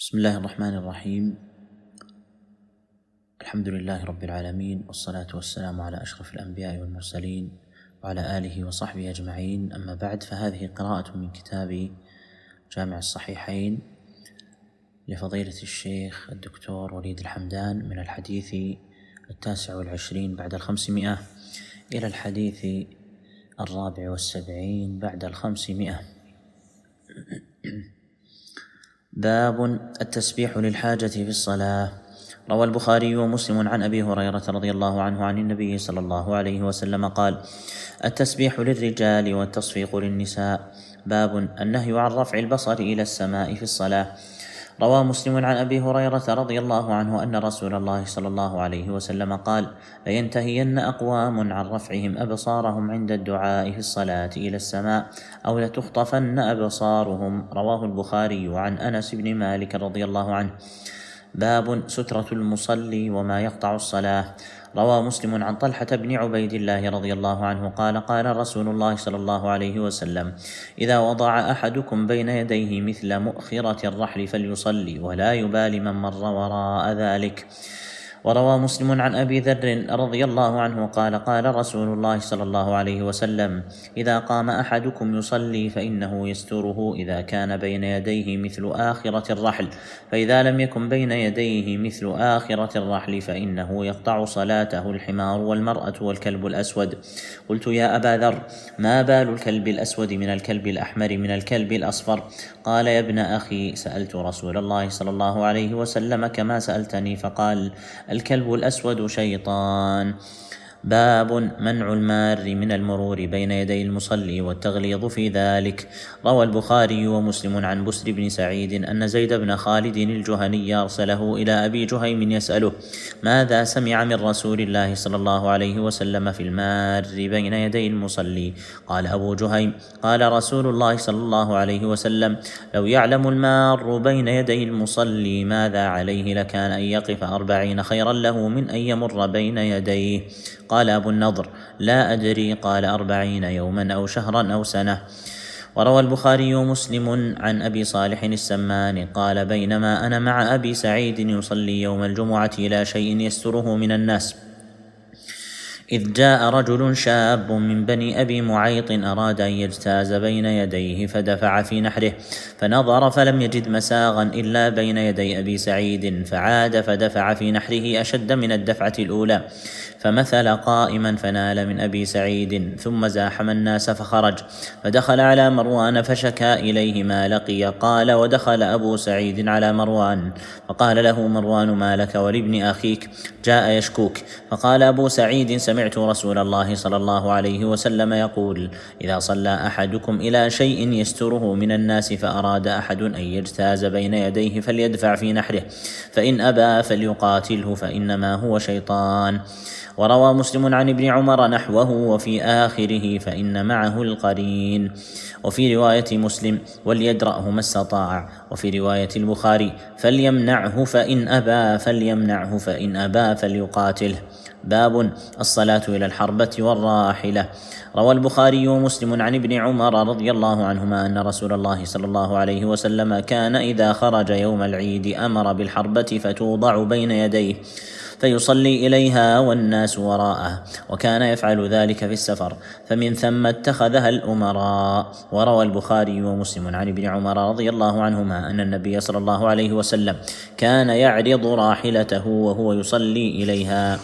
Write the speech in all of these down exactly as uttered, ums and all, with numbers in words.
بسم الله الرحمن الرحيم. الحمد لله رب العالمين، والصلاة والسلام على أشرف الأنبياء والمرسلين وعلى آله وصحبه أجمعين، أما بعد، فهذه قراءة من كتاب جامع الصحيحين لفضيلة الشيخ الدكتور وليد الحمدان، من الحديث التاسع والعشرين بعد الخمسمائة إلى الحديث الرابع والسبعين بعد الخمسمائة. باب التسبيح للحاجة في الصلاة. روى البخاري ومسلم عن أبي هريرة رضي الله عنه عن النبي صلى الله عليه وسلم قال: التسبيح للرجال والتصفيق للنساء. باب النهي عن رفع البصر إلى السماء في الصلاة. روى مسلم عن أبي هريرة رضي الله عنه أن رسول الله صلى الله عليه وسلم قال: لينتهين أقوام عن رفعهم أبصارهم عند الدعاء في الصلاة إلى السماء، أو لتخطفن أبصارهم. رواه البخاري عن أنس بن مالك رضي الله عنه. باب سترة المصلي وما يقطع الصلاة. روى مسلم عن طلحة بن عبيد الله رضي الله عنه قال: قال رسول الله صلى الله عليه وسلم: إذا وضع أحدكم بين يديه مثل مؤخرة الرحل فليصلي ولا يبال من مر وراء ذلك. وروى مسلم عن أبي ذر رضي الله عنه قال: قال رسول الله صلى الله عليه وسلم: إذا قام أحدكم يصلي فإنه يستره إذا كان بين يديه مثل آخرة الرحل، فإذا لم يكن بين يديه مثل آخرة الرحل فإنه يقطع صلاته الحمار والمرأة والكلب الأسود. قلت: يا أبا ذر، ما بال الكلب الأسود من الكلب الأحمر من الكلب الأصفر؟ قال: يا ابن أخي، سألت رسول الله صلى الله عليه وسلم كما سألتني، فقال: الكلب الأسود شيطان. باب منع المار من المرور بين يدي المصلي والتغليظ في ذلك. روى البخاري ومسلم عن بسر بن سعيد أن زيد بن خالد الجهني أرسله إلى أبي جهيم يسأله: ماذا سمع من رسول الله صلى الله عليه وسلم في المار بين يدي المصلي؟ قال أبو جهيم: قال رسول الله صلى الله عليه وسلم: لو يعلم المار بين يدي المصلي ماذا عليه لكان أن يقف أربعين خيرا له من أن يمر بين يديه. قال أبو النضر: لا أدري. قال: أربعين يوما أو شهرا أو سنة. وروى البخاري ومسلم عن أبي صالح السمان قال: بينما أنا مع أبي سعيد يصلي يوم الجمعة إلى شيء يستره من الناس، إذ جاء رجل شاب من بني أبي معيط أراد أن يجتاز بين يديه، فدفع في نحره، فنظر فلم يجد مساغا إلا بين يدي أبي سعيد، فعاد فدفع في نحره أشد من الدفعة الأولى، فمثل قائما فنال من أبي سعيد، ثم زاحم الناس فخرج، فدخل على مروان فشكى إليه ما لقي. قال: ودخل أبو سعيد على مروان فقال له مروان: ما لك ولابن أخيك؟ جاء يشكوك. فقال أبو سعيد: سمعت رسول الله صلى الله عليه وسلم يقول: إذا صلى أحدكم إلى شيء يستره من الناس فأراد أحد أن يجتاز بين يديه فليدفع في نحره، فإن أبى فليقاتله فإنما هو شيطان. وروى مسلم عن ابن عمر نحوه وفي آخره: فإن معه القرين. وفي رواية مسلم: وليدرأه ما استطاع. وفي رواية البخاري: فليمنعه فإن أبى فليمنعه فإن أبى فليقاتله. باب الصلاة إلى الحربة والراحلة. روى البخاري ومسلم عن ابن عمر رضي الله عنهما أن رسول الله صلى الله عليه وسلم كان إذا خرج يوم العيد أمر بالحربة فتوضع بين يديه فيصلي إليها والناس وراءه، وكان يفعل ذلك في السفر، فمن ثم اتخذها الأمراء. وروى البخاري ومسلم عن ابن عمر رضي الله عنهما أن النبي صلى الله عليه وسلم كان يعرض راحلته وهو يصلي إليها.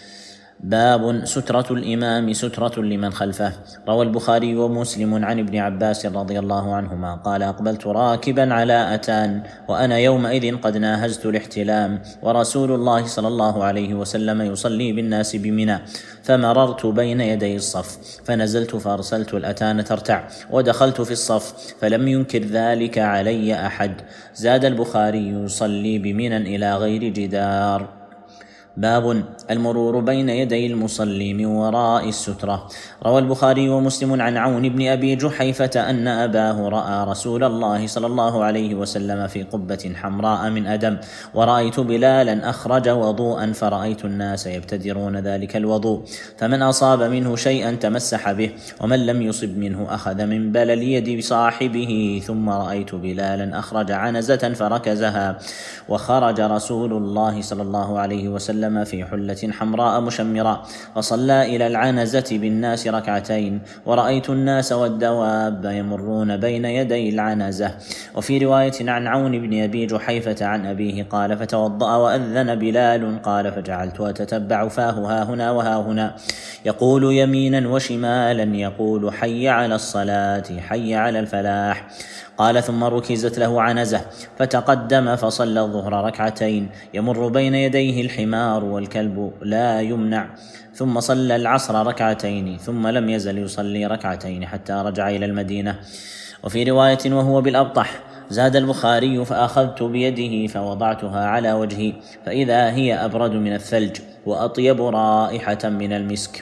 باب سترة الإمام سترة لمن خلفه. روى البخاري ومسلم عن ابن عباس رضي الله عنهما قال: أقبلت راكبا على أتان وأنا يومئذ قد ناهزت الاحتلام، ورسول الله صلى الله عليه وسلم يصلي بالناس بمنى، فمررت بين يدي الصف فنزلت فأرسلت الأتان ترتع ودخلت في الصف فلم ينكر ذلك علي أحد. زاد البخاري: يصلي بمنى إلى غير جدار. باب المرور بين يدي المصلي من وراء السترة. روى البخاري ومسلم عن عون بن أبي جحيفة أن أباه رأى رسول الله صلى الله عليه وسلم في قبة حمراء من أدم، ورأيت بلالا أخرج وضوءا فرأيت الناس يبتدرون ذلك الوضوء، فمن أصاب منه شيئا تمسح به، ومن لم يصب منه أخذ من بلل يد صاحبه. ثم رأيت بلالا أخرج عنزة فركزها، وخرج رسول الله صلى الله عليه وسلم في حلة حمراء مشمرة، فصلى إلى العنزة بالناس ركعتين، ورأيت الناس والدواب يمرون بين يدي العنزة. وفي رواية عن عون بن أبي جحيفة عن أبيه قال: فتوضأ وأذن بلال، قال: فجعلت أتتبع فاه ها هنا وها هنا، يقول يمينا وشمالا، يقول حي على الصلاة حي على الفلاح. قال: ثم ركزت له عنزة فتقدم فصلى الظهر ركعتين، يمر بين يديه الحمار والكلب لا يمنع، ثم صلى العصر ركعتين، ثم لم يزل يصلي ركعتين حتى رجع إلى المدينة. وفي رواية وهو بالأبطح زاد البخاري: فأخذت بيده فوضعتها على وجهي فإذا هي أبرد من الثلج وأطيب رائحة من المسك.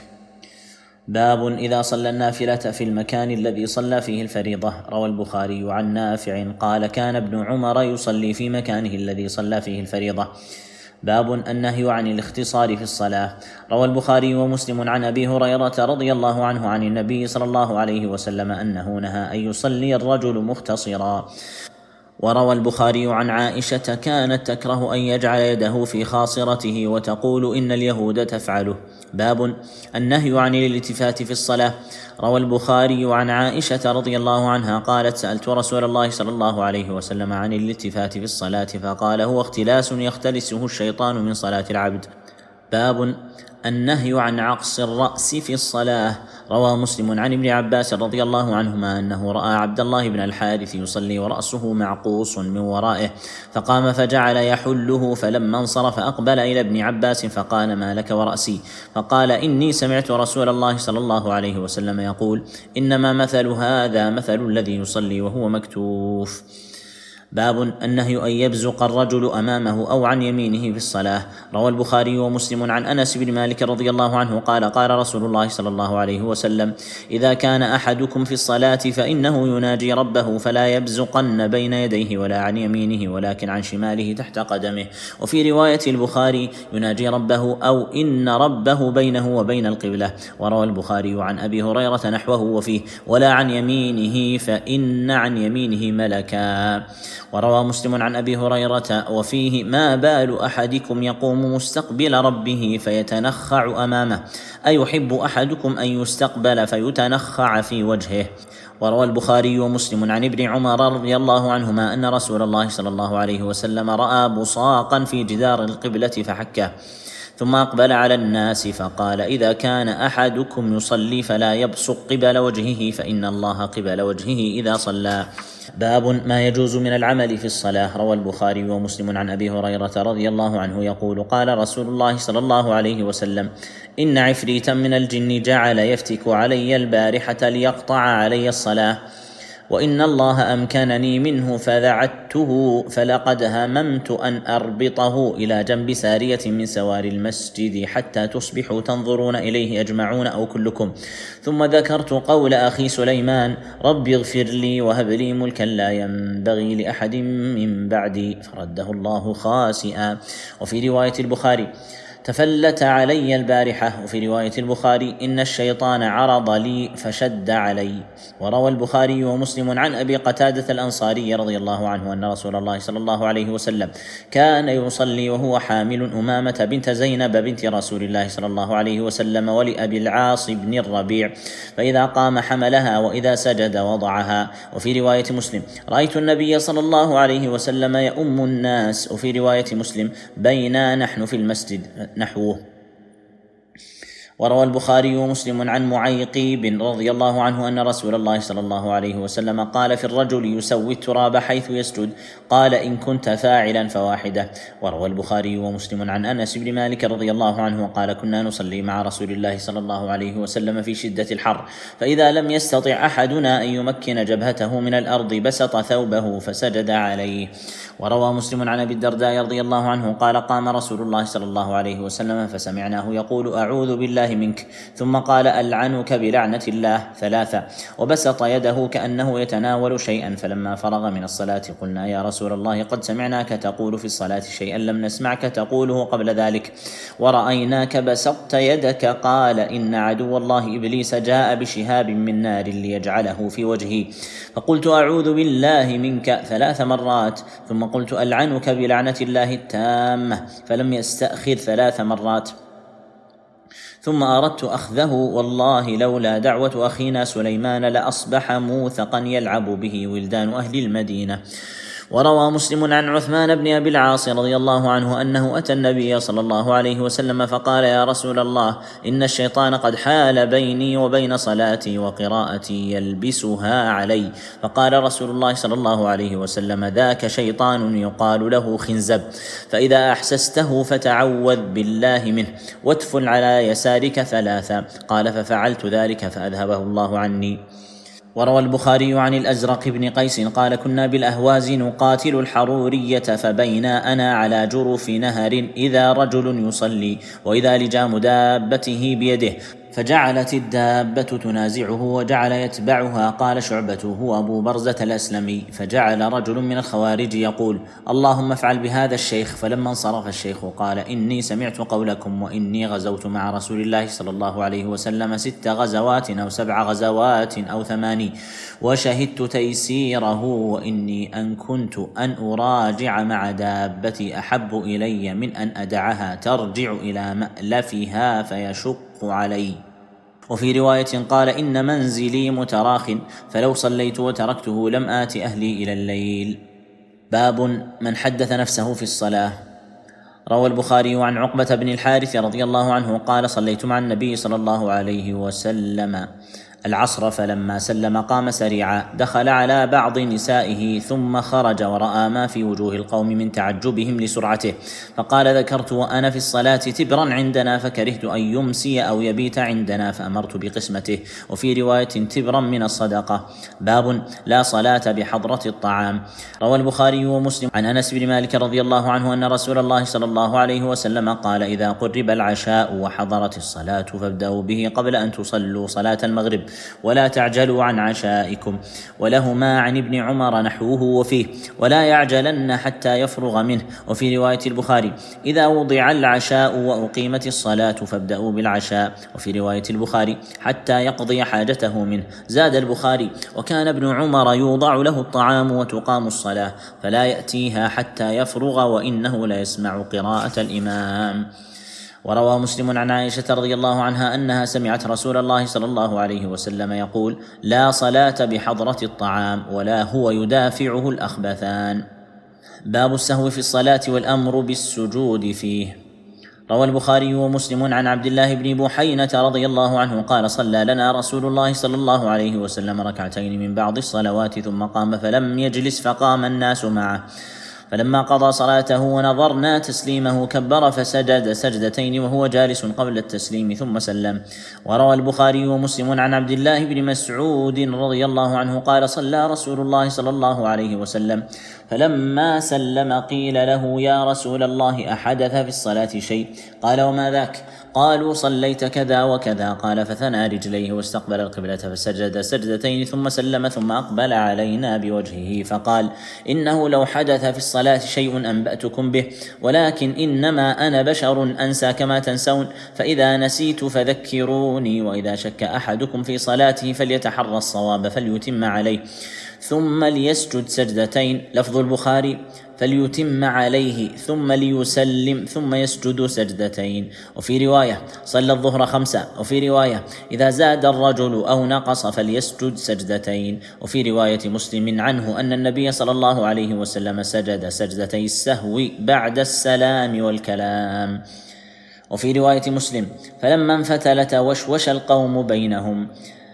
باب إذا صلى النافلة في المكان الذي صلى فيه الفريضة. روى البخاري عن نافع قال: كان ابن عمر يصلي في مكانه الذي صلى فيه الفريضة. باب النهي عن الاختصار في الصلاة. روى البخاري ومسلم عن أبي هريرة رضي الله عنه عن النبي صلى الله عليه وسلم أنه نهى أن يصلي الرجل مختصرا. وروى البخاري عن عائشة كانت تكره أن يجعل يده في خاصرته وتقول إن اليهود تفعله. باب النهي عن الالتفات في الصلاة. روى البخاري عن عائشة رضي الله عنها قالت: سألت رسول الله صلى الله عليه وسلم عن الالتفات في الصلاة فقال: هو اختلاس يختلسه الشيطان من صلاة العبد. باب النهي عن عقص الرأس في الصلاة. روى مسلم عن ابن عباس رضي الله عنهما أنه رأى عبد الله بن الحارث يصلي ورأسه معقوص من ورائه، فقام فجعل يحله، فلما انصرف أقبل إلى ابن عباس فقال: ما لك ورأسي؟ فقال: إني سمعت رسول الله صلى الله عليه وسلم يقول: إنما مثل هذا مثل الذي يصلي وهو مكتوف. باب النهي أن يبزق الرجل أمامه أو عن يمينه في الصلاة. روى البخاري ومسلم عن أنس بن مالك رضي الله عنه قال: قال رسول الله صلى الله عليه وسلم: إذا كان أحدكم في الصلاة فإنه يناجي ربه فلا يبزقن بين يديه ولا عن يمينه ولكن عن شماله تحت قدمه. وفي رواية البخاري: يناجي ربه أو إن ربه بينه وبين القبلة. وروى البخاري عن أبي هريرة نحوه وفيه: ولا عن يمينه فإن عن يمينه ملكا. وروى مسلم عن أبي هريرة وفيه: ما بال أحدكم يقوم مستقبل ربه فيتنخع أمامه، أيحب أحدكم أن يستقبل فيتنخع في وجهه. وروى البخاري ومسلم عن ابن عمر رضي الله عنهما أن رسول الله صلى الله عليه وسلم رأى بصاقا في جدار القبلة فحكه، ثم أقبل على الناس فقال: إذا كان أحدكم يصلي فلا يبصق قبل وجهه فإن الله قبل وجهه إذا صلى. باب ما يجوز من العمل في الصلاة. روى البخاري ومسلم عن أبي هريرة رضي الله عنه يقول: قال رسول الله صلى الله عليه وسلم: إن عفريتا من الجن جعل يفتك علي البارحة ليقطع علي الصلاة، وإن الله أمكنني منه فذعته، فلقد هممت أن أربطه إلى جنب سارية من سوار المسجد حتى تصبحوا تنظرون إليه أجمعون أو كلكم. ثم ذكرت قول أخي سليمان: رب اغفر لي وهب لي ملكا لا ينبغي لأحد من بعدي، فرده الله خاسئا. وفي رواية البخاري: تفلت علي البارحة. وفي رواية البخاري: إن الشيطان عرض لي فشد علي. وروى البخاري ومسلم عن أبي قتادة الأنصاري رضي الله عنه أن رسول الله صلى الله عليه وسلم كان يصلي وهو حامل أمامة بنت زينب بنت رسول الله صلى الله عليه وسلم ولأبي العاص بن الربيع، فإذا قام حملها وإذا سجد وضعها. وفي رواية مسلم: رأيت النبي صلى الله عليه وسلم يؤم الناس. وفي رواية مسلم: بينا نحن في المسجد نحوه. وروى البخاري ومسلم عن معيقيب رضي الله عنه أن رسول الله صلى الله عليه وسلم قال في الرجل يسوي التراب حيث يسجد: قال: إن كنت فاعلا فواحدة. وروى البخاري ومسلم عن أنس بن مالك رضي الله عنه قال: كنا نصلي مع رسول الله صلى الله عليه وسلم في شدة الحر، فإذا لم يستطع أحدنا أن يمكن جبهته من الأرض بسط ثوبه فسجد عليه. وروى مسلم عن أبي الدرداء رضي الله عنه قال قام رسول الله صلى الله عليه وسلم فسمعناه يقول أعوذ بالله منك، ثم قال ألعنك بلعنة الله ثلاثة، وبسط يده كأنه يتناول شيئا، فلما فرغ من الصلاة قلنا يا رسول الله قد سمعناك تقول في الصلاة شيئا لم نسمعك تقوله قبل ذلك، ورأيناك بسطت يدك. قال إن عدو الله إبليس جاء بشهاب من نار ليجعله في وجهي، فقلت أعوذ بالله منك ثلاث مرات، ثم قلت ألعنك بلعنة الله التامة، فلم يستأخر ثلاث مرات، ثم أردت أخذه، والله لولا دعوة أخينا سليمان لأصبح موثقا يلعب به ولدان أهل المدينة. وروى مسلم عن عثمان بن أبي العاص رضي الله عنه أنه أتى النبي صلى الله عليه وسلم فقال يا رسول الله إن الشيطان قد حال بيني وبين صلاتي وقراءتي يلبسها علي، فقال رسول الله صلى الله عليه وسلم ذاك شيطان يقال له خنزب، فإذا أحسسته فتعوذ بالله منه وادفل على يسارك ثلاثا. قال ففعلت ذلك فأذهبه الله عني. وروى البخاري عن الأزرق بن قيس قال كنا بالأهواز نقاتل الحرورية، فبينا أنا على جرف نهر إذا رجل يصلي وإذا لجام دابته بيده، فجعلت الدابة تنازعه وجعل يتبعها. قال شعبة هو أبو برزة الأسلمي، فجعل رجل من الخوارج يقول اللهم افعل بهذا الشيخ، فلما انصرف الشيخ قال إني سمعت قولكم وإني غزوت مع رسول الله صلى الله عليه وسلم ست غزوات أو سبع غزوات أو ثماني، وشهدت تيسيره، وإني أن كنت أن أراجع مع دابتي أحب إلي من أن أدعها ترجع إلى مألفها فيشق علي. وفي رواية قال إن منزلي متراخ، فلو صليت وتركته لم آت أهلي إلى الليل. باب من حدث نفسه في الصلاة. روى البخاري عن عقبة بن الحارث رضي الله عنه قال صليت مع النبي صلى الله عليه وسلم العصر، فلما سلم قام سريعا، دخل على بعض نسائه ثم خرج ورأى ما في وجوه القوم من تعجبهم لسرعته، فقال ذكرت وأنا في الصلاة تبرا عندنا فكرهت أن يمسي أو يبيت عندنا فأمرت بقسمته. وفي رواية تبرا من الصدقة. باب لا صلاة بحضرة الطعام. روى البخاري ومسلم عن أنس بن مالك رضي الله عنه أن رسول الله صلى الله عليه وسلم قال إذا قرب العشاء وحضرت الصلاة فابدأوا به قبل أن تصلوا صلاة المغرب ولا تعجلوا عن عشائكم. ولهما عن ابن عمر نحوه وفيه ولا يعجلن حتى يفرغ منه. وفي رواية البخاري إذا وضع العشاء وأقيمت الصلاة فابدأوا بالعشاء. وفي رواية البخاري حتى يقضي حاجته منه. زاد البخاري وكان ابن عمر يوضع له الطعام وتقام الصلاة فلا يأتيها حتى يفرغ وإنه لا يسمع قراءة الإمام. وروى مسلم عن عائشة رضي الله عنها أنها سمعت رسول الله صلى الله عليه وسلم يقول لا صلاة بحضرة الطعام ولا هو يدافعه الأخبثان. باب السهو في الصلاة والأمر بالسجود فيه. روى البخاري ومسلم عن عبد الله بن بحينة رضي الله عنه قال صلى لنا رسول الله صلى الله عليه وسلم ركعتين من بعض الصلوات ثم قام فلم يجلس فقام الناس معه، فلما قضى صلاته ونظرنا تسليمه كبر فسجد سجدتين وهو جالس قبل التسليم ثم سلم. وروى البخاري ومسلم عن عبد الله بن مسعود رضي الله عنه قال صلى رسول الله صلى الله عليه وسلم فلما سلم قيل له يا رسول الله أحدث في الصلاة شيء؟ قال وما ذاك؟ قالوا صليت كذا وكذا. قال فثنى رجليه واستقبل القبلة فسجد سجدتين ثم سلم ثم أقبل علينا بوجهه فقال إنه لو حدث في الصلاة شيء أنبأتكم به، ولكن إنما أنا بشر أنسى كما تنسون، فإذا نسيت فذكروني، وإذا شك أحدكم في صلاته فليتحرى الصواب فليتم عليه ثم ليسجد سجدتين. لفظ البخاري فليتم عليه ثم ليسلم ثم يسجد سجدتين. وفي رواية صلى الظهر خمسة. وفي رواية إذا زاد الرجل أو نقص فليسجد سجدتين. وفي رواية مسلم عنه أن النبي صلى الله عليه وسلم سجد سجدتي السهو بعد السلام والكلام. وفي رواية مسلم فلما انفتل توشوش القوم بينهم.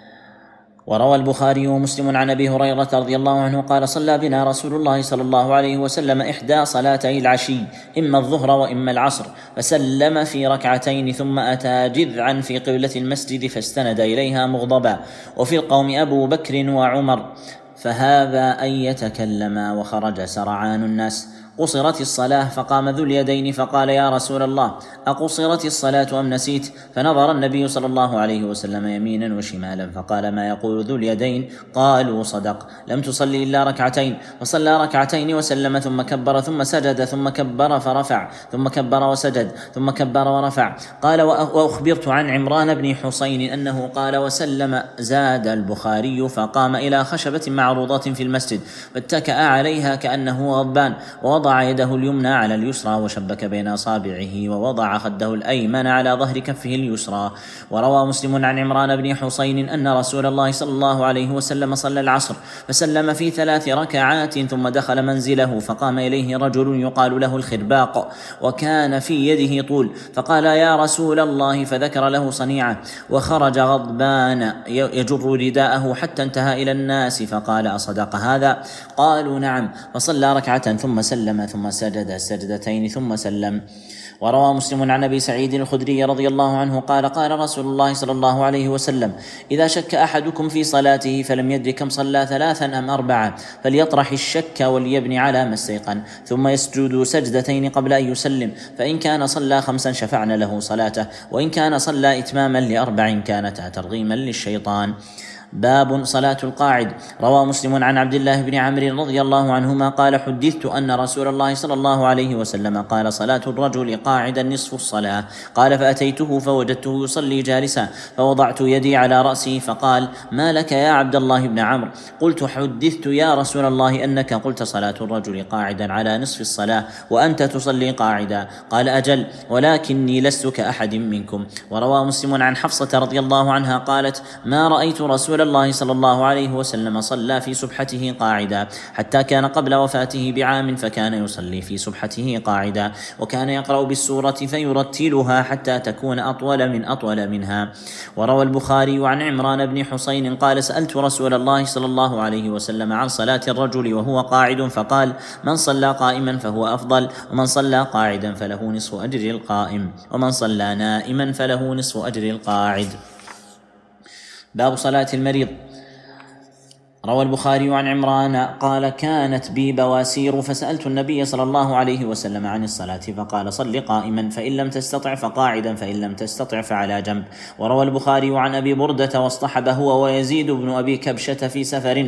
وروى البخاري ومسلم عن أبي هريرة رضي الله عنه قال صلى بنا رسول الله صلى الله عليه وسلم إحدى صلاتي العشي إما الظهر وإما العصر، فسلم في ركعتين ثم أتى جذعا في قبلة المسجد فاستند إليها مغضبا، وفي القوم أبو بكر وعمر، فهابا أن يتكلما وخرج سرعان الناس. قصرت الصلاة فقام ذو اليدين فقال: يا رسول الله، أقصرت الصلاة أم نسيت؟ فنظر النبي صلى الله عليه وسلم يمينا وشمالا فقال: ما يقول ذو اليدين؟ قالوا: صدق، لم تصلي إلا ركعتين. فصلى ركعتين وسلم ثم كبر ثم سجد ثم كبر فرفع ثم كبر وسجد ثم كبر ورفع. قال: وأخبرت عن عمران بن حسين أنه قال: وسلم. زاد البخاري: فقام إلى خشبة معروضة في المسجد فاتكأ عليها كأنه غضبان، ووضع يده اليمنى على اليسرى وشبك بين أصابعه، ووضع خده الأيمن على ظهر كفه اليسرى. وروى مسلم عن عمران بن حسين أن رسول الله صلى الله عليه وسلم صلى العصر فسلم في ثلاث ركعات ثم دخل منزله، فقام إليه رجل يقال له الخرباق وكان في يده طول، فقال: يا رسول الله، فذكر له صنيعه، وخرج غضبان يجر رداءه حتى انتهى إلى الناس، فقال: أصدق هذا؟ قالوا: نعم. فصلى ركعة ثم سلم ثم سجد سجدتين ثم سلم. وروى مسلم عن أبي سعيد الخدري رضي الله عنه قال: قال رسول الله صلى الله عليه وسلم: إذا شك أحدكم في صلاته فلم يدر كم صلى ثلاثا أم أربعة فليطرح الشك وليبني على ما استيقن، ثم يسجد سجدتين قبل أن يسلم، فإن كان صلى خمسا شفعنا له صلاته، وإن كان صلى إتماما لأربع كانتا ترغيما للشيطان. باب صلاة القاعد. روى مسلم عن عبد الله بن عمرو رضي الله عنهما قال: حدثت أن رسول الله صلى الله عليه وسلم قال: صلاة الرجل قاعدا نصف الصلاة. قال: فأتيته فوجدته يصلي جالسا، فوضعت يدي على رأسه فقال: ما لك يا عبد الله بن عمرو؟ قلت: حدثت يا رسول الله أنك قلت صلاة الرجل قاعدا على نصف الصلاة وأنت تصلي قاعدا. قال: أجل، ولكني لست كأحد منكم. وروى مسلم عن حفصة رضي الله عنها قالت: ما رأيت رسول الله صلى الله عليه وسلم صلى في سبحته قاعدا حتى كان قبل وفاته بعام، فكان يصلي في سبحته قاعدا، وكان يقرأ بالسورة فيرتلها حتى تكون أطول من أطول منها. وروى البخاري عن عمران بن حسين قال: سألت رسول الله صلى الله عليه وسلم عن صلاة الرجل وهو قاعد، فقال: من صلى قائما فهو أفضل، ومن صلى قاعدا فله نصف أجر القائم، ومن صلى نائما فله نصف أجر القاعد. باب صلاة المريض. روى البخاري عن عمران قال: كانت بي بواسير فسألت النبي صلى الله عليه وسلم عن الصلاة فقال: صل قائما، فإن لم تستطع فقاعدا، فإن لم تستطع فعلى جنب. وروى البخاري عن أبي بردة واصطحب هو ويزيد بن أبي كبشة في سفر،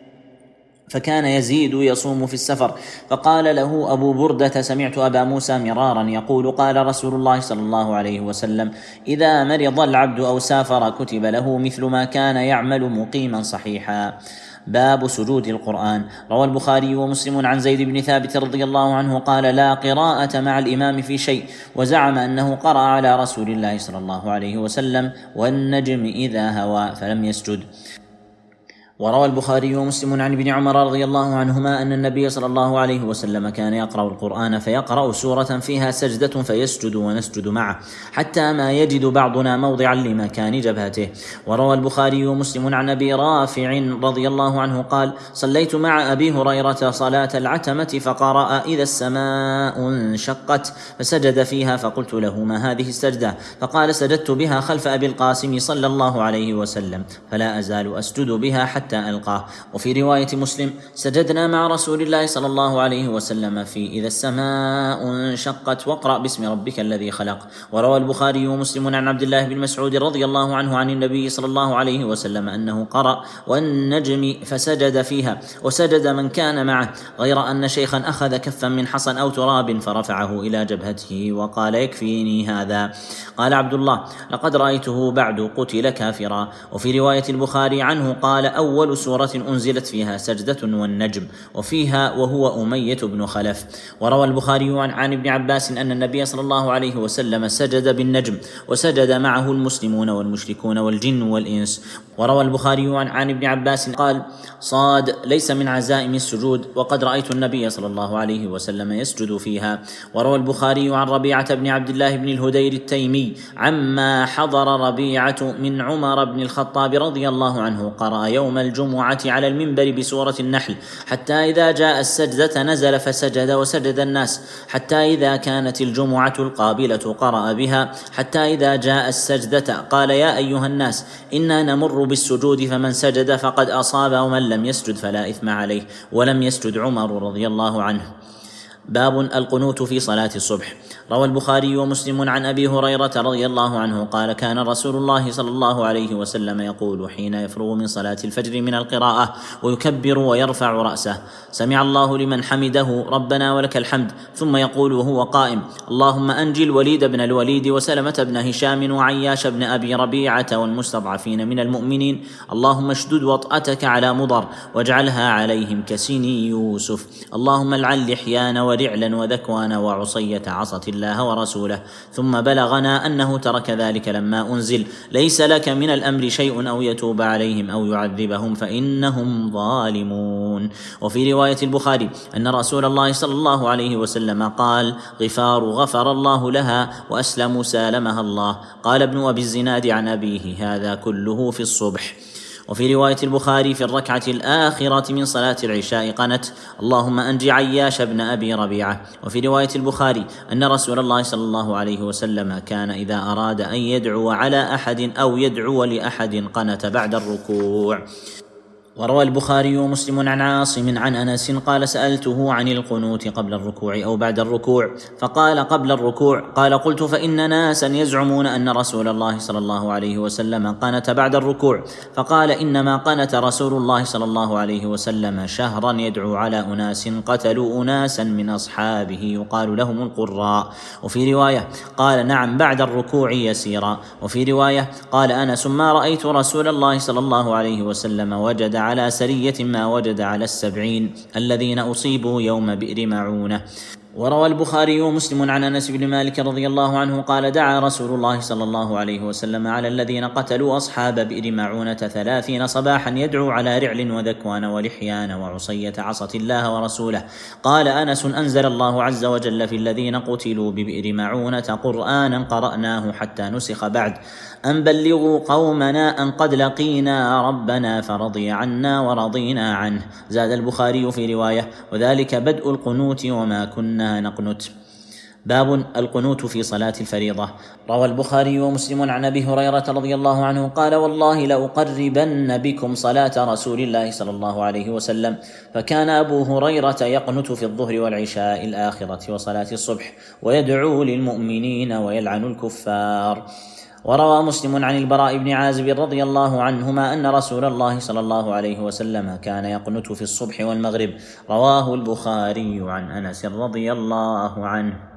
فكان يزيد يصوم في السفر، فقال له أبو بردة: سمعت أبا موسى مرارا يقول: قال رسول الله صلى الله عليه وسلم: إذا مرض العبد أو سافر كتب له مثل ما كان يعمل مقيما صحيحا. باب سجود القرآن. روى البخاري ومسلم عن زيد بن ثابت رضي الله عنه قال: لا قراءة مع الإمام في شيء، وزعم أنه قرأ على رسول الله صلى الله عليه وسلم: والنجم إذا هوى، فلم يسجد. وروى البخاري ومسلم عن ابن عمر رضي الله عنهما أن النبي صلى الله عليه وسلم كان يقرأ القرآن فيقرأ سورة فيها سجدة فيسجد ونسجد معه حتى ما يجد بعضنا موضعا لمكان جبهته. وروى البخاري ومسلم عن أبي رافع رضي الله عنه قال: صليت مع أبي هريرة صلاة العتمة فقرأ: إذا السماء انشقت، فسجد فيها، فقلت له: ما هذه السجدة؟ فقال: سجدت بها خلف أبي القاسم صلى الله عليه وسلم، فلا أزال أسجد بها حتى ألقاه. وفي رواية مسلم: سجدنا مع رسول الله صلى الله عليه وسلم في إذا السماء انشقت واقرأ باسم ربك الذي خلق. وروى البخاري ومسلم عن عبد الله بن مسعود رضي الله عنه عن النبي صلى الله عليه وسلم أنه قرأ: والنجم، فسجد فيها، وسجد من كان معه، غير أن شيخا أخذ كفا من حصى أو تراب فرفعه إلى جبهته وقال: يكفيني هذا. قال عبد الله: لقد رأيته بعد قتل كافرا. وفي رواية البخاري عنه قال: أول سورة أنزلت فيها سجدة والنجم، وفيها وهو أمية بن خلف. وروى البخاري عن, عن ابن عباس أن النبي صلى الله عليه وسلم سجد بالنجم، وسجد معه المسلمون والمشركون والجن والإنس. وروى البخاري عن, عن ابن عباس قال: صاد ليس من عزائم السجود، وقد رأيت النبي صلى الله عليه وسلم يسجد فيها. وروى البخاري عن ربيعة بن عبد الله بن الهدير التيمي عما حضر ربيعة من عمر بن الخطاب رضي الله عنه: قرأ يوم الجمعة على المنبر بسورة النحل، حتى إذا جاء السجدة نزل فسجد وسجد الناس، حتى إذا كانت الجمعة القابلة قرأ بها، حتى إذا جاء السجدة قال يا أيها الناس إنا نمر بالسجود فمن سجد فقد أصاب ومن لم يسجد فلا إثم عليه، ولم يسجد عمر رضي الله عنه. باب القنوت في صلاة الصبح. روى البخاري ومسلم عن أبي هريرة رضي الله عنه قال كان رسول الله صلى الله عليه وسلم يقول حين يفرغ من صلاة الفجر من القراءة ويكبر ويرفع رأسه سمع الله لمن حمده ربنا ولك الحمد، ثم يقول وهو قائم اللهم أنجي الوليد بن الوليد وسلمة بن هشام وعياش بن أبي ربيعة والمستضعفين من المؤمنين، اللهم اشدد وطأتك على مضر واجعلها عليهم كسني يوسف، اللهم العن لحيان ورعلا وذكوان وعصية عصت الله ورسوله. ثم بلغنا أنه ترك ذلك لما أنزل ليس لك من الأمر شيء أو يتوب عليهم أو يعذبهم فإنهم ظالمون. وفي رواية البخاري أن رسول الله صلى الله عليه وسلم قال غفار غفر الله لها وأسلم سالمها الله. قال ابن أبي الزناد عن أبيه هذا كله في الصبح. وفي رواية البخاري في الركعة الآخرة من صلاة العشاء قنت اللهم أنجي عياش بن أبي ربيعة. وفي رواية البخاري أن رسول الله صلى الله عليه وسلم كان إذا أراد أن يدعو على أحد أو يدعو لأحد قنت بعد الركوع. وروى البخاري ومسلم عن عاصم عن أنس قال سألته عن القنوت قبل الركوع أو بعد الركوع فقال قبل الركوع، قال قلت فإن ناسا يزعمون أن رسول الله صلى الله عليه وسلم قنت بعد الركوع، فقال إنما قنت رسول الله صلى الله عليه وسلم شهرا يدعو على أناس قتلوا أناسا من أصحابه يقال لهم القراء. وفي رواية قال نعم بعد الركوع يسيرا. وفي رواية قال أنس ما رأيت رسول الله صلى الله عليه وسلم وجد على سرية ما وجد على السبعين الذين أصيبوا يوم بئر معونة. وروى البخاري ومسلم عن أنس بن مالك رضي الله عنه قال دعا رسول الله صلى الله عليه وسلم على الذين قتلوا أصحاب بئر معونة ثلاثين صباحا يدعو على رعل وذكوان ولحيان وعصية عصت الله ورسوله. قال أنس أنزل الله عز وجل في الذين قتلوا ببئر معونة قرآنا قرأناه حتى نسخ بعد أن بلغوا قومنا أن قد لقينا ربنا فرضي عنا ورضينا عنه. زاد البخاري في رواية وذلك بدء القنوت وما كنا نقنت. باب القنوت في صلاة الفريضة. روى البخاري ومسلم عن أبي هريرة رضي الله عنه قال والله لأقربن بكم صلاة رسول الله صلى الله عليه وسلم، فكان أبو هريرة يقنت في الظهر والعشاء الآخرة وصلاة الصبح ويدعو للمؤمنين ويلعن الكفار. وروى مسلم عن البراء بن عازب رضي الله عنهما أن رسول الله صلى الله عليه وسلم كان يقنت في الصبح والمغرب. رواه البخاري عن أنس رضي الله عنه.